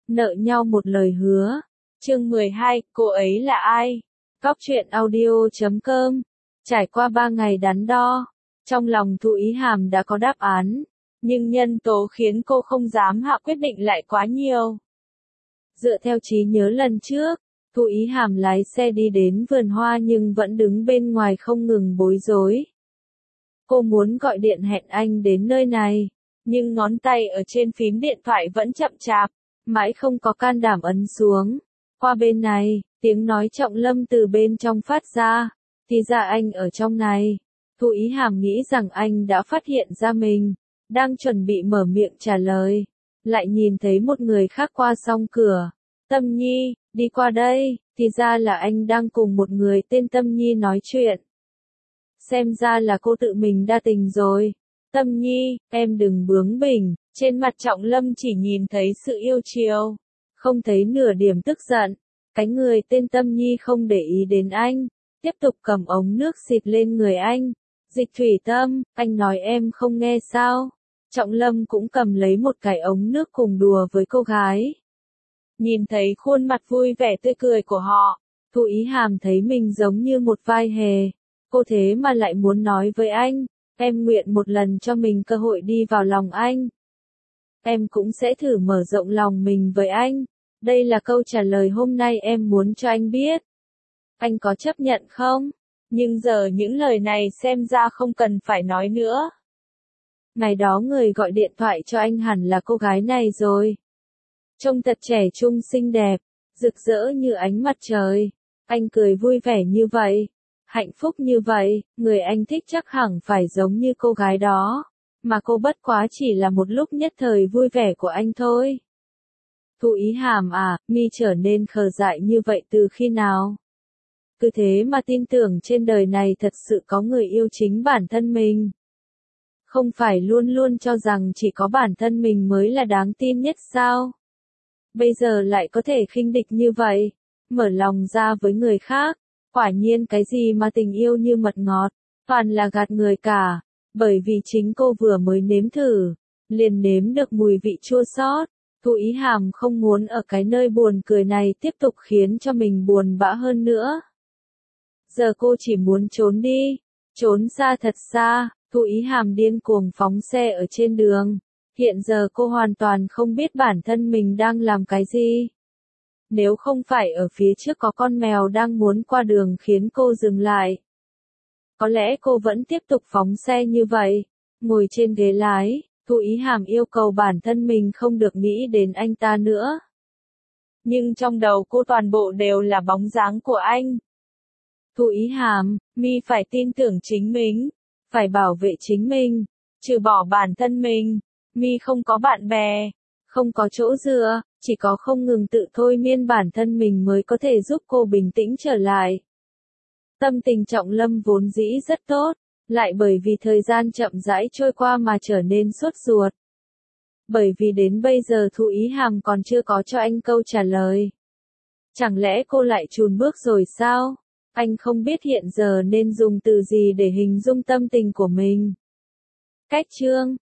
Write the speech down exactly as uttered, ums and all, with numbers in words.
nợ nhau một lời hứa. Chương mười hai, cô ấy là ai? Cóc truyện audio chấm com. Trải qua ba ngày đắn đo, trong lòng Thu Ý Hàm đã có đáp án, nhưng nhân tố khiến cô không dám hạ quyết định lại quá nhiều. Dựa theo trí nhớ lần trước, Thu Ý Hàm lái xe đi đến vườn hoa nhưng vẫn đứng bên ngoài không ngừng bối rối. Cô muốn gọi điện hẹn anh đến nơi này, nhưng ngón tay ở trên phím điện thoại vẫn chậm chạp, mãi không có can đảm ấn xuống. Qua bên này, tiếng nói Trọng Lâm từ bên trong phát ra, thì ra anh ở trong này. Thu Ý Hàm nghĩ rằng anh đã phát hiện ra mình, đang chuẩn bị mở miệng trả lời, lại nhìn thấy một người khác qua song cửa. Tâm Nhi, đi qua đây, thì ra là anh đang cùng một người tên Tâm Nhi nói chuyện. Xem ra là cô tự mình đa tình rồi. Tâm Nhi, em đừng bướng bỉnh. Trên mặt Trọng Lâm chỉ nhìn thấy sự yêu chiều, không thấy nửa điểm tức giận. Cái người tên Tâm Nhi không để ý đến anh, tiếp tục cầm ống nước xịt lên người anh. Dịch thủy tâm, anh nói em không nghe sao? Trọng Lâm cũng cầm lấy một cái ống nước cùng đùa với cô gái. Nhìn thấy khuôn mặt vui vẻ tươi cười của họ, Thu Ý Hàm thấy mình giống như một vai hề. Cô thế mà lại muốn nói với anh, em nguyện một lần cho mình cơ hội đi vào lòng anh. Em cũng sẽ thử mở rộng lòng mình với anh. Đây là câu trả lời hôm nay em muốn cho anh biết. Anh có chấp nhận không? Nhưng giờ những lời này xem ra không cần phải nói nữa. Ngày đó người gọi điện thoại cho anh hẳn là cô gái này rồi. Trông thật trẻ trung xinh đẹp, rực rỡ như ánh mặt trời. Anh cười vui vẻ như vậy, hạnh phúc như vậy, người anh thích chắc hẳn phải giống như cô gái đó. Mà cô bất quá chỉ là một lúc nhất thời vui vẻ của anh thôi. Thu Ý Hàm à, mi trở nên khờ dại như vậy từ khi nào? Cứ thế mà tin tưởng trên đời này thật sự có người yêu chính bản thân mình. Không phải luôn luôn cho rằng chỉ có bản thân mình mới là đáng tin nhất sao? Bây giờ lại có thể khinh địch như vậy, mở lòng ra với người khác. Quả nhiên cái gì mà tình yêu như mật ngọt, toàn là gạt người cả. Bởi vì chính cô vừa mới nếm thử, liền nếm được mùi vị chua xót. Thu Ý Hàm không muốn ở cái nơi buồn cười này tiếp tục khiến cho mình buồn bã hơn nữa. Giờ cô chỉ muốn trốn đi, trốn xa thật xa. Thu Ý Hàm điên cuồng phóng xe ở trên đường. Hiện giờ cô hoàn toàn không biết bản thân mình đang làm cái gì. Nếu không phải ở phía trước có con mèo đang muốn qua đường khiến cô dừng lại, có lẽ cô vẫn tiếp tục phóng xe như vậy. Ngồi trên ghế lái, Thu Ý Hàm yêu cầu bản thân mình không được nghĩ đến anh ta nữa. Nhưng trong đầu cô toàn bộ đều là bóng dáng của anh. Thu Ý Hàm, mi phải tin tưởng chính mình, phải bảo vệ chính mình, trừ bỏ bản thân mình, mi không có bạn bè, không có chỗ dựa, chỉ có không ngừng tự thôi miên bản thân mình mới có thể giúp cô bình tĩnh trở lại. Tâm tình Trọng Lâm vốn dĩ rất tốt, lại bởi vì thời gian chậm rãi trôi qua mà trở nên sốt ruột. Bởi vì đến bây giờ Thu Ý Hàm còn chưa có cho anh câu trả lời. Chẳng lẽ cô lại chùn bước rồi sao? Anh không biết hiện giờ nên dùng từ gì để hình dung tâm tình của mình. Cách chương